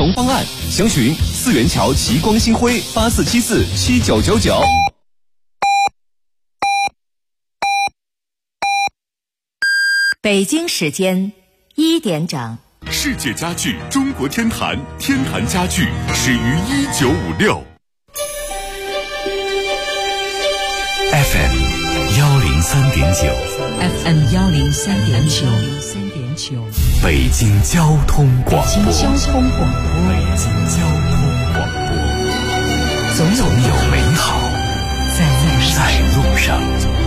房方案，详询四元桥齐光新辉84747999。 北京时间1点整。 世界家具中国天坛，天坛家具始于1956。 FM 103.9 FM 103.9， 北京交通广播。 北京交通广播，总有美好在路上。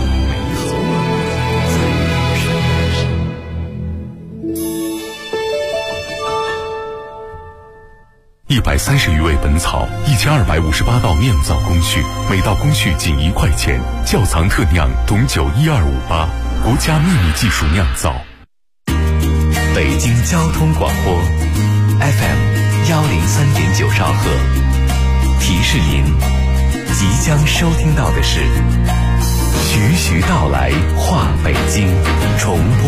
130余味本草，1258道酿造工序，每道工序仅1块钱。窖藏特酿董酒12588，国家秘密技术酿造。 北京交通广播 FM 103.9兆赫，提示您即将收听到的是徐徐道来话北京重播。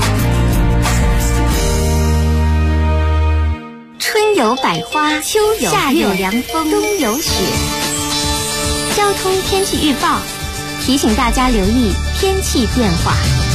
春有百花，秋有夏有凉风，冬有雪。交通天气预报提醒大家留意天气变化。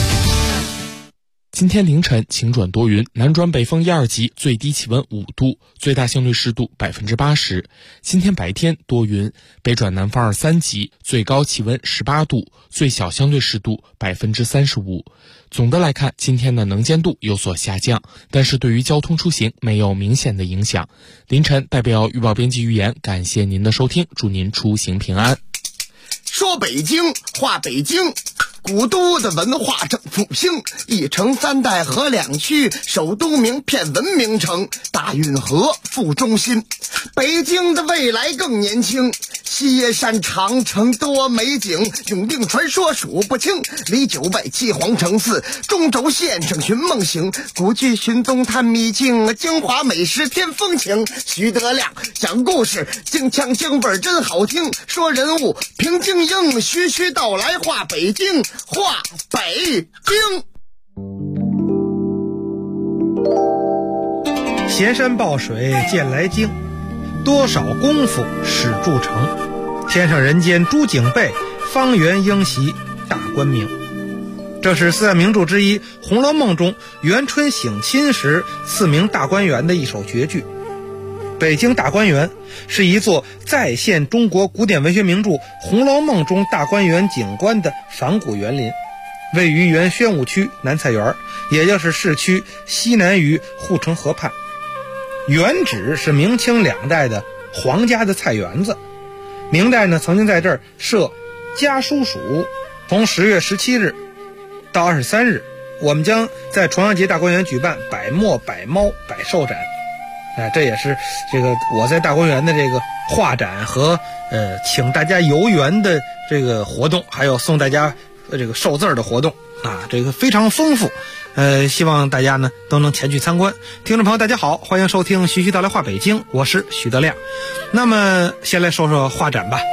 今天凌晨晴转多云，南转北风1、2级，最低气温5度，最大相对湿度80%。今天白天多云，北转南风2、3级，最高气温18度，最小相对湿度35%。总的来看，今天的能见度有所下降，但是对于交通出行没有明显的影响。凌晨代表预报编辑预言，感谢您的收听，祝您出行平安。 说北京话北京，古都的文化正复兴，一城三代河两区，首都名片文明城，大运河副中心。北京的未来更年轻，西山长城多美景，永定传说数不清，离9外7皇城4，中轴线上寻梦行，古剧寻踪探秘境，京华美食添风情。徐德亮讲故事，京腔京味真好听，说人物评京英，徐徐道来话北京，话北京。 斜山抱水见来京，多少功夫始铸成。天上人间朱景备，方圆应习大观明。这是四大名著之一《红楼梦》中元春省亲时赐名大观园的一首绝句。北京大观园是一座再现中国古典文学名著《红楼梦》中大观园景观的仿古园林，位于原宣武区南菜园，也就是市区西南隅护城河畔。原址是明清2代的皇家的菜园子，明代呢曾经在这儿设家书署。从10月17日到23日，我们将在重阳节大观园举办百墨百猫百兽展。这也是这个我在大观园的这个画展和请大家游园的这个活动，还有送大家这个寿字的活动啊，这个非常丰富。希望大家呢都能前去参观。听众朋友大家好，欢迎收听徐徐道来话北京，我是徐德亮。那么先来说说画展吧。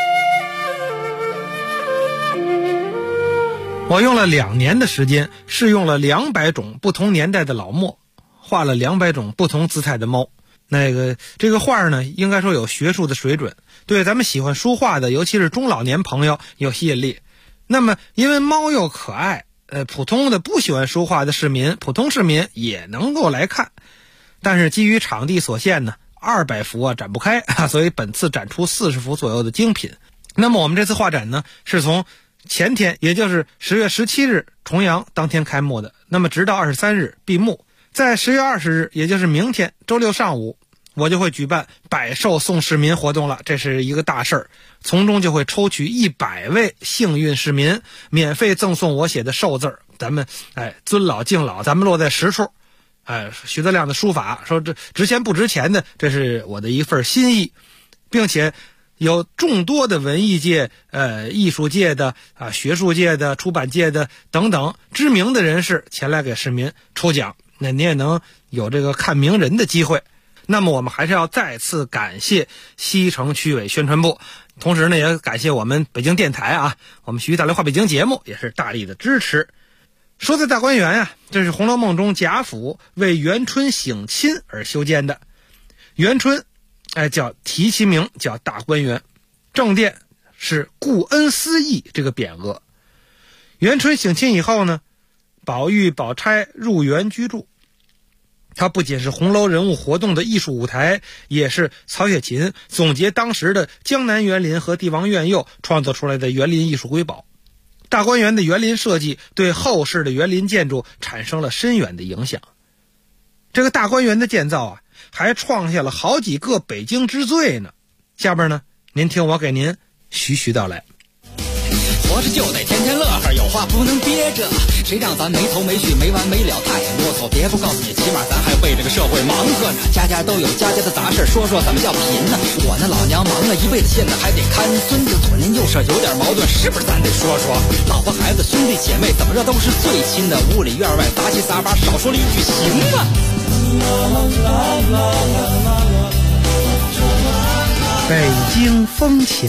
我用了2年的时间，试用了200种不同年代的老墨，画了200种不同姿态的猫。这个画呢，应该说有学术的水准，对咱们喜欢书画的，尤其是中老年朋友有吸引力。那么因为猫又可爱，普通的不喜欢书画的市民，普通市民也能够来看。但是基于场地所限呢，200幅展不开，所以本次展出40幅左右的精品。那么我们这次画展呢，是从前天，也就是10月17日重阳当天开幕的，那么直到23日闭幕。在10月20日，也就是明天周六上午，我就会举办百寿送市民活动了，这是一个大事儿。从中就会抽取100位幸运市民，免费赠送我写的寿字儿。咱们尊老敬老，咱们落在实处。徐德亮的书法说这值钱不值钱的，这是我的一份心意，并且有众多的文艺界、艺术界的、学术界的、出版界的等等知名的人士前来给市民抽奖，那你也能有这个看名人的机会。那么我们还是要再次感谢西城区委宣传部，同时呢也感谢我们北京电台我们徐徐道来话北京节目也是大力的支持。说在大观园这是《红楼梦》中贾府为元春省亲而修建的。 元春叫题其名叫大观园，正殿是顾恩思义这个匾额。元春省亲以后呢，宝玉、宝钗入园居住。它不仅是红楼人物活动的艺术舞台，也是曹雪芹总结当时的江南园林和帝王苑囿创作出来的园林艺术瑰宝。大观园的园林设计对后世的园林建筑产生了深远的影响。这个大观园的建造还创下了好几个北京之最呢。下边呢，您听我给您徐徐道来。 活着就得天天乐呵，有话不能憋着，谁让咱没头没绪没完没了太啰嗦，别不告诉你，起码咱还为这个社会忙活着，家家都有家家的杂事，说说怎么叫贫呢？我那老娘忙了一辈子，现在还得看孙子，左邻右舍有点矛盾，是不是咱得说说？老婆孩子兄弟姐妹怎么着都是最亲的，屋里院外杂七杂八，少说了一句行吗？ 北京风情。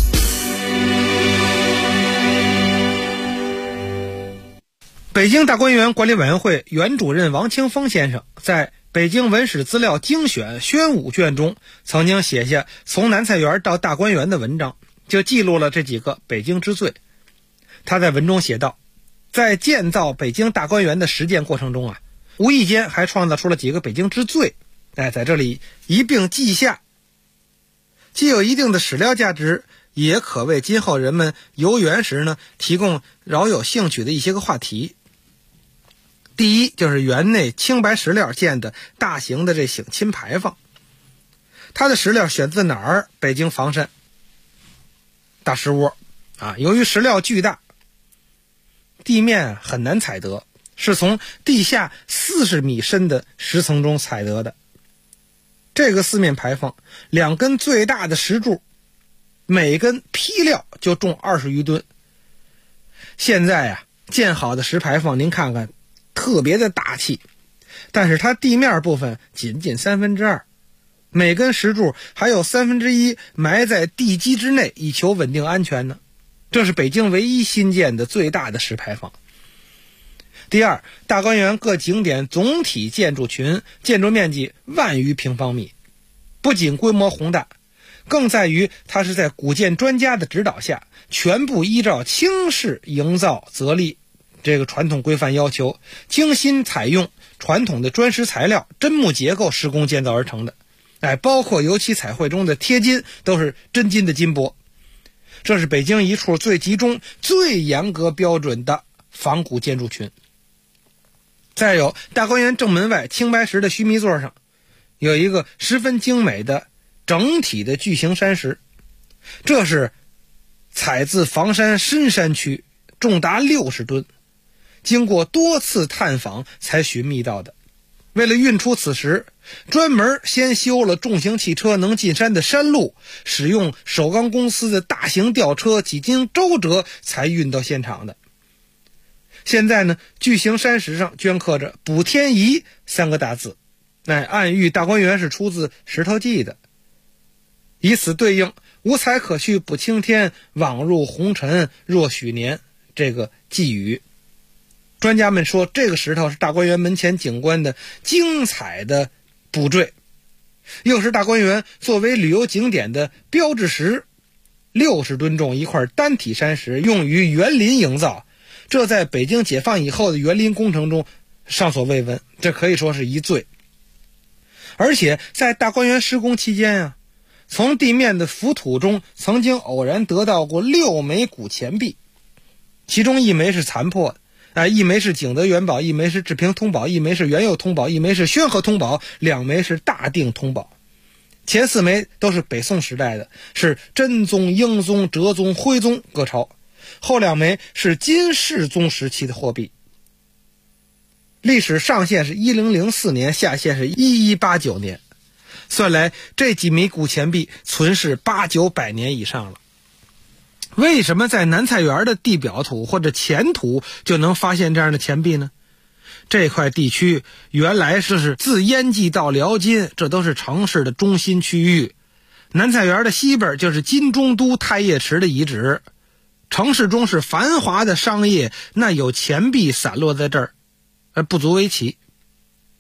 北京大观园管理委员会原主任王清峰先生在《北京文史资料精选》宣武卷中曾经写下从南菜园到大观园的文章，就记录了这几个北京之最。他在文中写道，在建造北京大观园的实践过程中无意间还创造出了几个北京之最，在这里一并记下，既有一定的史料价值，也可为今后人们游园时呢提供饶有兴趣的一些个话题。第一，就是园内青白石料建的大型的这省亲牌坊。它的石料选自哪儿？北京房山大石窝由于石料巨大，地面很难采得，是从地下40米深的石层中采得的。这个四面牌坊2根最大的石柱，每根坯料就重20余吨。现在建好的石牌坊您看看特别的大气，但是它地面部分仅2/3，每根石柱还有1/3埋在地基之内，以求稳定安全呢。这是北京唯一新建的最大的石牌坊。第二，大观园各景点总体建筑群建筑面积10000余平方米，不仅规模宏大，更在于它是在古建专家的指导下，全部依照清式营造则例这个传统规范要求，精心采用传统的砖石材料、真木结构施工建造而成的。包括油漆彩绘中的贴金都是真金的金箔。这是北京一处最集中、最严格标准的仿古建筑群。再有，大观园正门外青白石的须弥座上有一个十分精美的整体的巨型山石，这是采自房山深山区，重达60吨，经过多次探访才寻觅到的。为了运出此石，专门先修了重型汽车能进山的山路，使用首钢公司的大型吊车几经周折才运到现场的。现在呢，巨型山石上镌刻着“补天仪”3个大字，暗喻大观园是出自《石头记》的，以此对应无才可去补青天，枉入红尘若许年这个寄语。专家们说，这个石头是大观园门前景观的精彩的补缀，又是大观园作为旅游景点的标志石。60吨重一块单体山石用于园林营造，这在北京解放以后的园林工程中上所未闻，这可以说是一最。而且在大观园施工期间从地面的浮土中曾经偶然得到过6枚古钱币，其中1枚是残破的，1枚是景德元宝，1枚是治平通宝，1枚是元佑通宝，1枚是宣和通宝，2枚是大定通宝。前4枚都是北宋时代的，是真宗、英宗、哲宗、徽宗各朝，后2枚是金世宗时期的货币。历史上限是1004年，下限是1189年，算来这几枚古钱币存世800-900年以上了。为什么在南菜园的地表土或者前土就能发现这样的钱币呢？这块地区原来是自燕蓟到辽金，这都是城市的中心区域。南菜园的西边就是金中都太液池的遗址，城市中是繁华的商业，那有钱币散落在这儿不足为奇。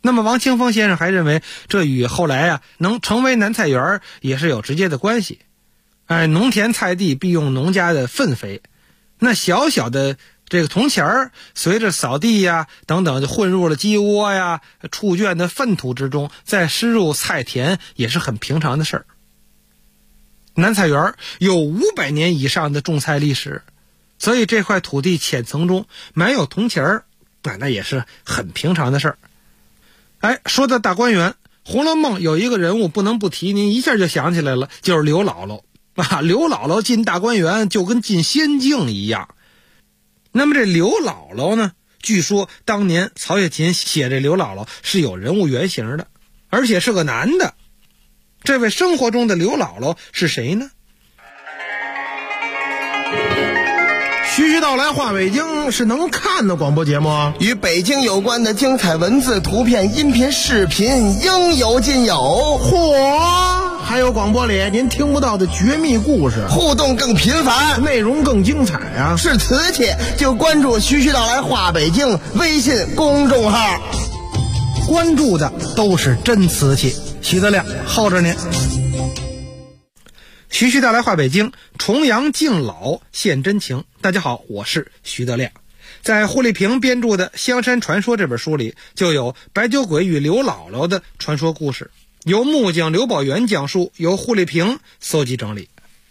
那么王清风先生还认为，这与后来能成为南菜园也是有直接的关系。农田菜地必用农家的粪肥，那小小的这个铜钱随着扫地等等就混入了鸡窝畜圈的粪土之中，再施入菜田也是很平常的事儿。南菜园有500年以上的种菜历史，所以这块土地浅层中埋有铜钱那也是很平常的事儿。说到大观园，《红楼梦》有一个人物不能不提，您一下就想起来了，就是刘姥姥刘姥姥进大观园就跟进仙境一样。那么这刘姥姥呢，据说当年曹雪芹写这刘姥姥是有人物原型的，而且是个男的。这位生活中的刘姥姥是谁呢？ 徐徐道来话北京是能看的广播节目， 与北京有关的精彩文字、图片、音频、视频应有尽有。 嚯！还有广播里您听不到的绝密故事， 互动更频繁， 内容更精彩是瓷器就关注徐徐道来话北京微信公众号， 关注的都是真瓷器。徐德亮候着您。徐徐道来话北京，重阳敬老献真情。大家好，我是徐德亮。在胡丽萍编著的《香山传说》这本书里，就有白酒鬼与刘姥姥的传说故事，由木匠刘宝元讲述，由胡丽萍搜集整理。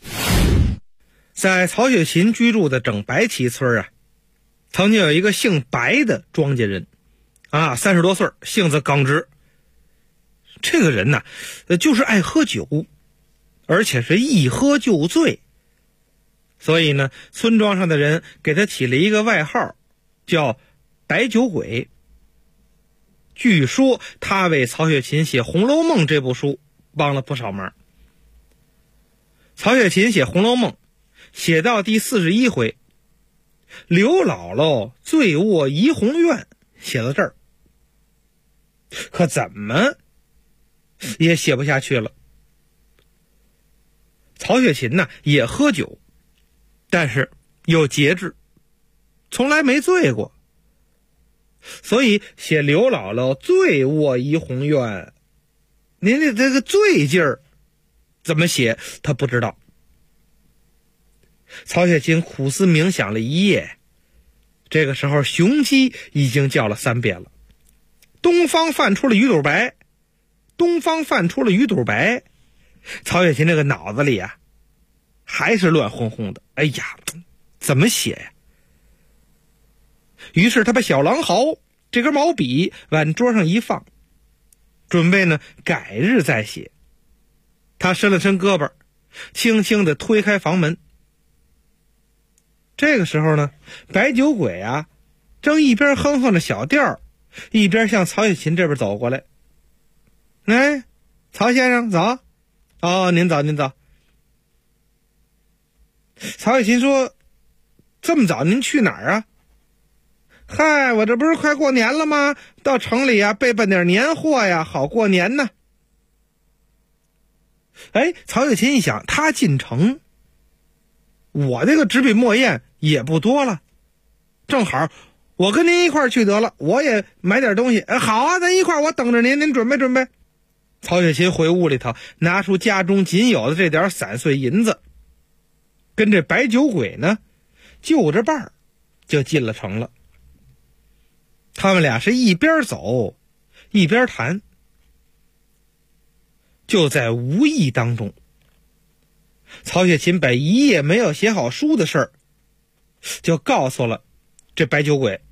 在曹雪芹居住的整白旗村曾经有一个姓白的庄稼人30多岁，性子刚直。这个人呢，就是爱喝酒，而且是一喝就醉，所以呢，村庄上的人给他起了一个外号，叫白酒鬼。据说他为曹雪芹写《红楼梦》这部书帮了不少忙。曹雪芹写《红楼梦》写到第41回，刘姥姥醉卧怡红院，写到这儿，可怎么也写不下去了。曹雪芹呢也喝酒，但是有节制，从来没醉过，所以写刘姥姥醉卧怡红院，您的这个醉劲儿怎么写他不知道。曹雪芹苦思冥想了一夜，这个时候雄鸡已经叫了3遍了，东方泛出了鱼肚白，东方泛出了鱼肚白。曹雪芹这个脑子里还是乱哄哄的，哎呀，怎么写呀？于是他把小狼毫这根毛笔往桌上一放，准备呢改日再写。他伸了伸胳膊，轻轻地推开房门。这个时候呢，白酒鬼正一边哼哼着小调，一边向曹雪芹这边走过来。曹先生早。您早您早。曹雪芹说，这么早您去哪儿嗨，我这不是快过年了吗？到城里备办点年货好过年呢。曹雪芹一想，他进城，我这个纸笔墨砚也不多了，正好我跟您一块儿去得了，我也买点东西。好咱一块儿，我等着您，您准备准备。曹雪芹回屋里头，拿出家中仅有的这点散碎银子，跟这白酒鬼呢就着伴儿就进了城了。他们俩是一边走一边谈。就在无意当中，曹雪芹把一夜没有写好书的事儿就告诉了这白酒鬼。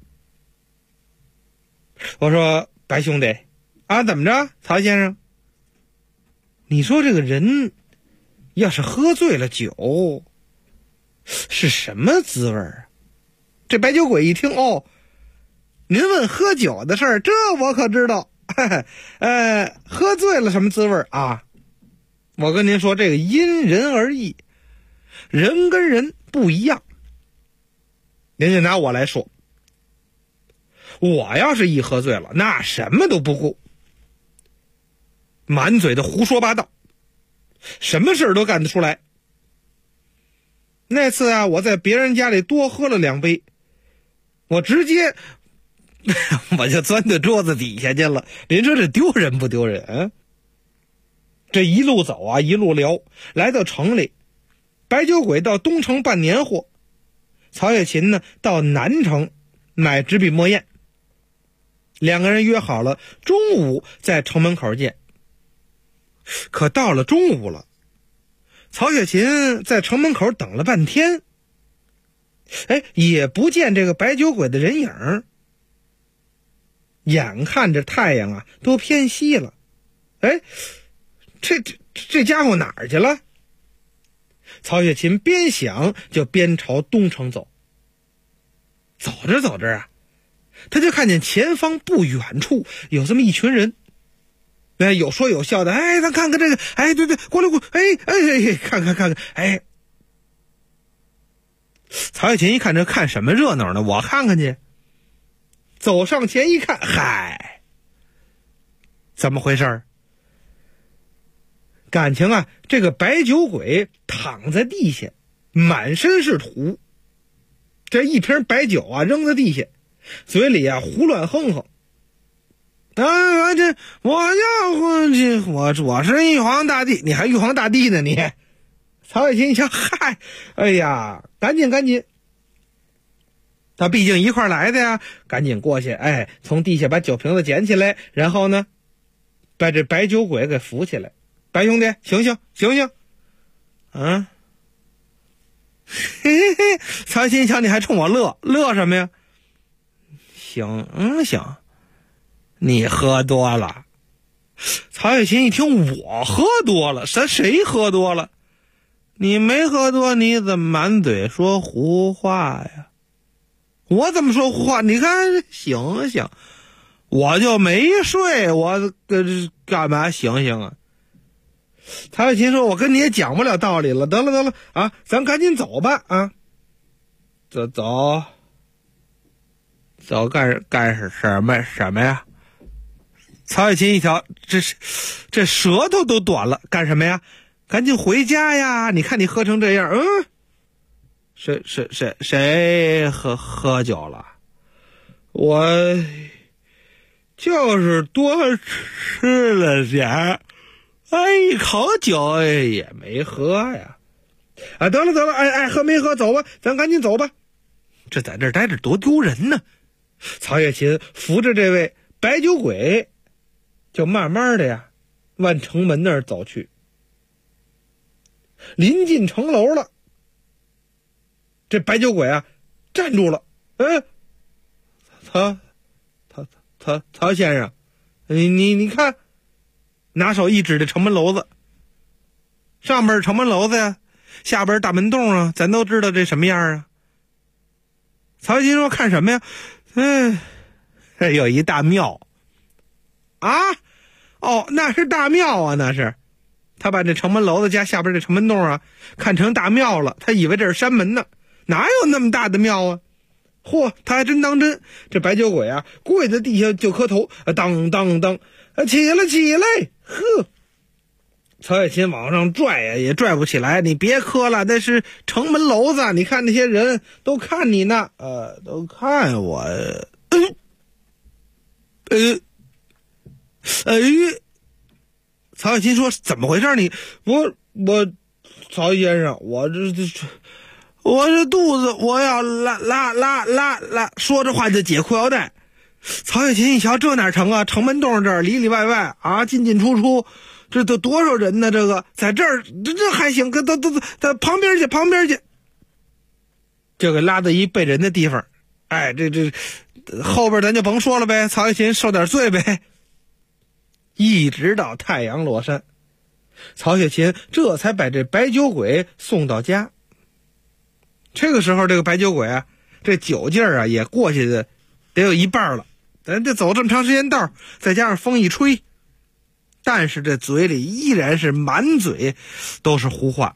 我说，白兄弟怎么着？曹先生，你说这个人要是喝醉了酒是什么滋味这白酒鬼一听，您问喝酒的事儿，这我可知道。喝醉了什么滋味我跟您说，这个因人而异，人跟人不一样。您就拿我来说，我要是一喝醉了，那什么都不顾，满嘴的胡说八道，什么事都干得出来。那次我在别人家里多喝了2杯，我直接我就钻到桌子底下去了。您说这丢人不丢人啊？这一路走啊，一路聊，来到城里，白酒鬼到东城办年货，曹雪芹呢到南城买纸笔墨砚。两个人约好了中午在城门口见。可到了中午了，曹雪芹在城门口等了半天，也不见这个白酒鬼的人影。眼看着太阳啊都偏西了，这家伙哪儿去了？曹雪芹边想就边朝东城走。走着走着啊，他就看见前方不远处有这么一群人，有说有笑的，咱看看这个，对，过来，看看，曹雪芹一看，这看什么热闹呢？我看看去。走上前一看，怎么回事？感情啊，这个白酒鬼躺在地下，满身是土，这一瓶白酒啊扔在地下，嘴里啊胡乱哼哼。我是玉皇大帝，你还玉皇大帝呢你？曹雪芹一想，赶紧，他毕竟一块来的呀，赶紧过去，从地下把酒瓶子捡起来，然后呢，把这白酒鬼给扶起来。白兄弟，醒醒！曹雪芹想，你还冲我乐什么呀？行，你喝多了。曹雪芹一听，我喝多了？谁喝多了？你没喝多，你怎么满嘴说胡话呀？我怎么说胡话？你看，醒，我就没睡，我干嘛醒啊？曹雪芹说，我跟你也讲不了道理了，得了啊，咱赶紧走吧啊！走干什么呀？曹雪芹一瞧，这舌头都短了，干什么呀？赶紧回家呀！你看你喝成这样，谁喝酒了？我就是多吃了点，一口酒也没喝呀。得了，爱喝没喝，走吧，咱赶紧走吧。这在这待着多丢人呢！曹雪芹扶着这位白酒鬼，就慢慢的呀往城门那儿走去。临近城楼了，这白酒鬼啊站住了。曹先生，你看，拿手一指这城门楼子，上边城门楼子呀，下边大门洞啊，咱都知道这什么样啊。曹雪芹说，看什么呀？有一大庙啊！那是大庙啊，那是。他把这城门楼子加下边这城门洞啊看成大庙了，他以为这是山门呢，哪有那么大的庙啊？他还真当真。这白酒鬼啊跪在地下就磕头，当起来！曹雪芹往上拽呀也拽不起来，你别磕了，那是城门楼子，你看那些人都看你呢，都看我。曹雪芹说，怎么回事？你我曹先生，我这肚子我要拉，说着话就解裤腰带。曹雪芹一瞧，这哪成啊？城门洞这儿里里外外啊，进出，这都多少人呢？这个在这儿这还行，都旁边去，就给拉到一被人的地方。这后边咱就甭说了呗，曹雪芹受点罪呗。一直到太阳落山，曹雪芹这才把这白酒鬼送到家。这个时候，这个白酒鬼啊，这酒劲儿啊也过去的得有一半了。咱这走这么长时间道，再加上风一吹，但是这嘴里依然是满嘴都是胡话。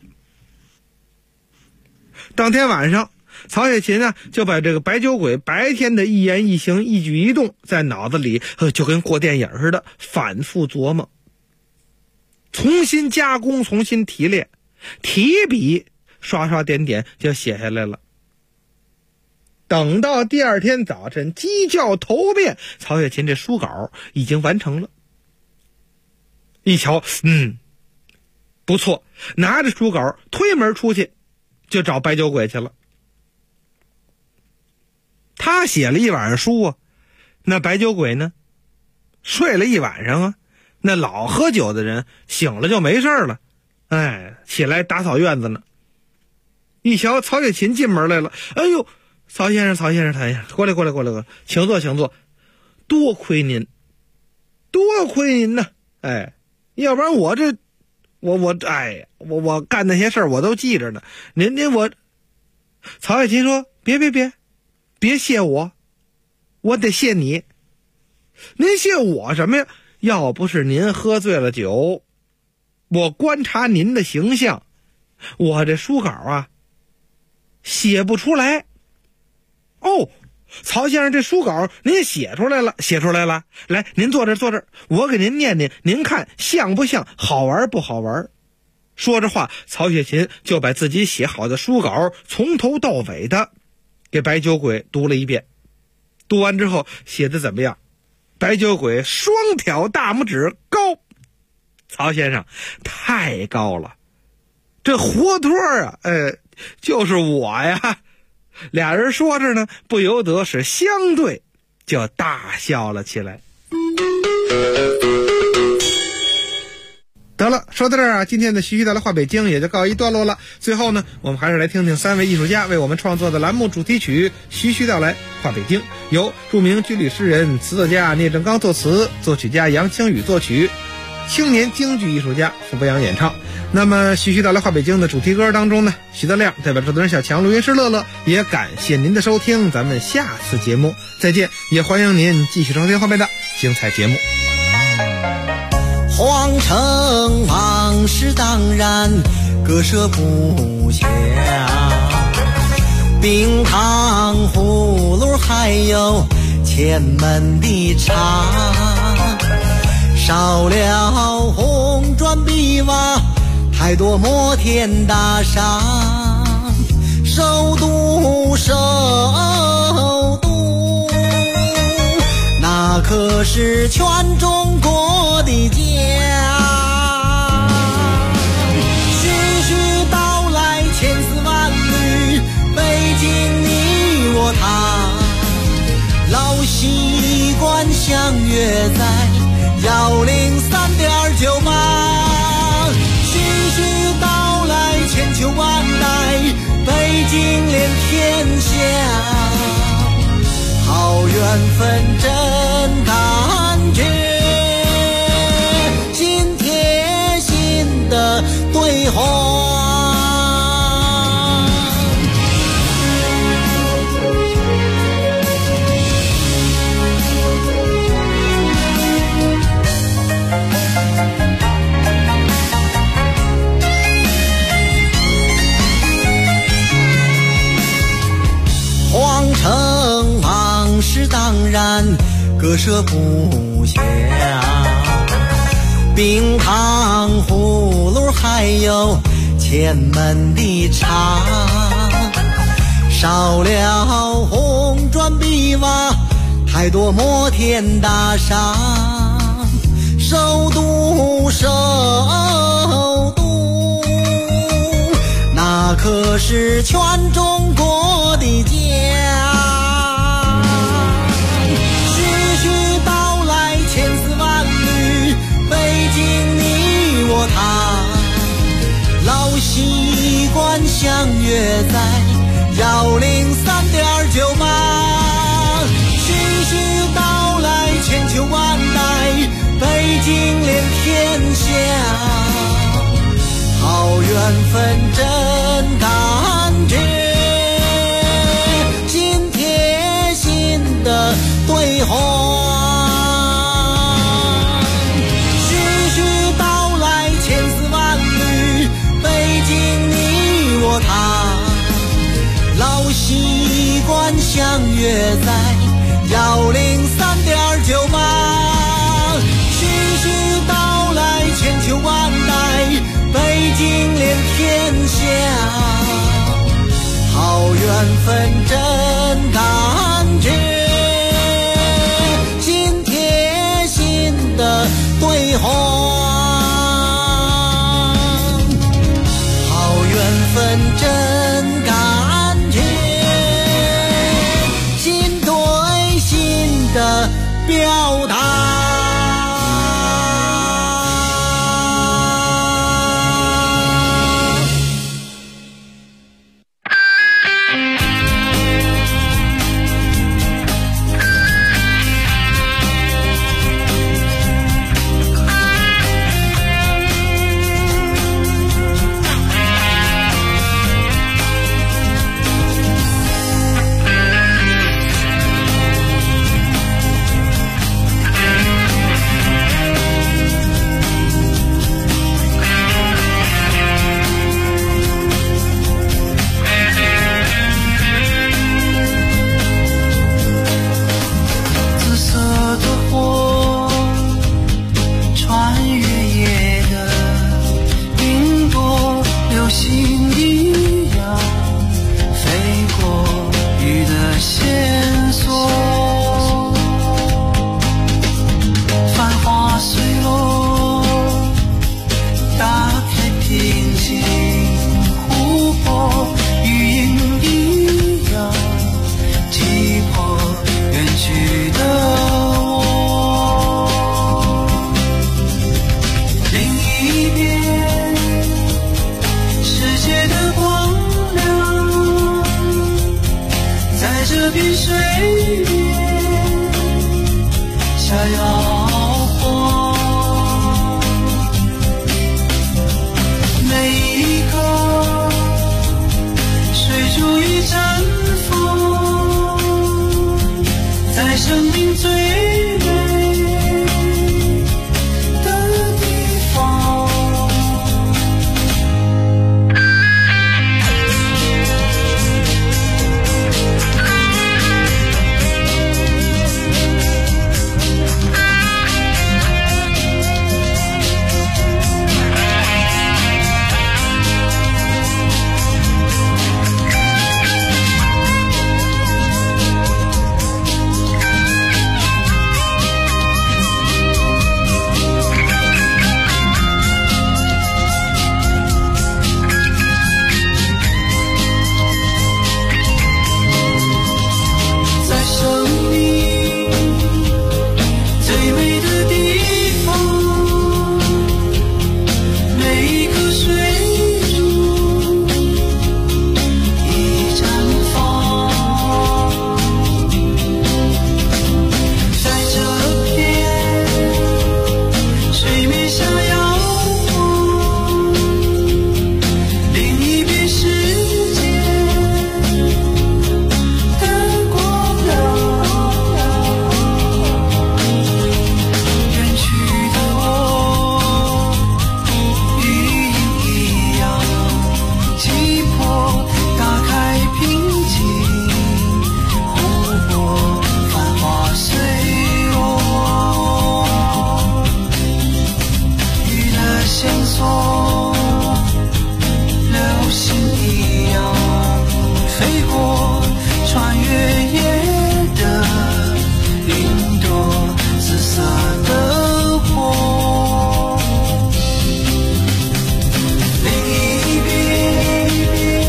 当天晚上，曹雪芹啊就把这个白酒鬼白天的一言一行一举一动在脑子里就跟过电影似的反复琢磨，重新加工，重新提炼，提笔刷点点就写下来了。 等到第二天早晨鸡叫头遍，曹雪芹这书稿已经完成了。一瞧，不错，拿着书稿推门出去就找白酒鬼去了。他写了一晚上书啊，那白酒鬼呢睡了一晚上啊。那老喝酒的人醒了就没事了，起来打扫院子呢。一瞧曹雪芹进门来了，哎呦，曹先生，过来，请坐，多亏您呐，要不然我干那些事儿我都记着呢。曹雪芹说，别谢我得谢你。您谢我什么呀？要不是您喝醉了酒，我观察您的形象，我这书稿啊写不出来。曹先生，这书稿您写出来了，来，您坐这儿，我给您念，您看像不像，好玩不好玩？说着话，曹雪芹就把自己写好的书稿从头到尾的给白酒鬼读了一遍。读完之后写的怎么样？白酒鬼双挑大拇指高，曹先生太高了，这活脱啊，就是我呀。俩人说着呢，不由得是相对就大笑了起来。得了，说到这儿啊，今天的徐徐道来话北京也就告一段落了。最后呢，我们还是来听听3位艺术家为我们创作的栏目主题曲《徐徐道来话北京》，由著名军旅诗人、词作家聂政刚作词，作曲家杨清宇作曲，青年京剧艺术家傅博洋演唱。那么徐徐道来话北京的主题歌当中呢，徐德亮代表制作人小强、录音师乐乐，也感谢您的收听，咱们下次节目再见，也欢迎您继续收听后面的精彩节目。 皇城往事当然割舍不下，冰糖葫芦还有前门的茶，少了红砖碧瓦，太多摩天大厦，首都那可是全中国的家。徐徐道来千丝万缕，北京你我他，老习惯相约在103.98。徐徐道来千秋万代，北京连天下，好缘分真感觉，心贴心的对话。皇城往事当然割舍不下，冰糖葫芦还有前门的茶，少了红砖碧瓦，太多摩天大厦，首都那可是全中国的家。徐徐道来千丝万缕，北京你我他，老习惯相约在103.98。徐徐道来千秋万代，北京连天下，好缘分真感觉，心贴心的对话。徐徐道来千丝万缕，北京你我他，老习惯相约在103.98。徐徐道来千秋万代，北京连天下，好缘分真感心琥珀，与影一样击破远去的我。另一边世界的光亮，在这片水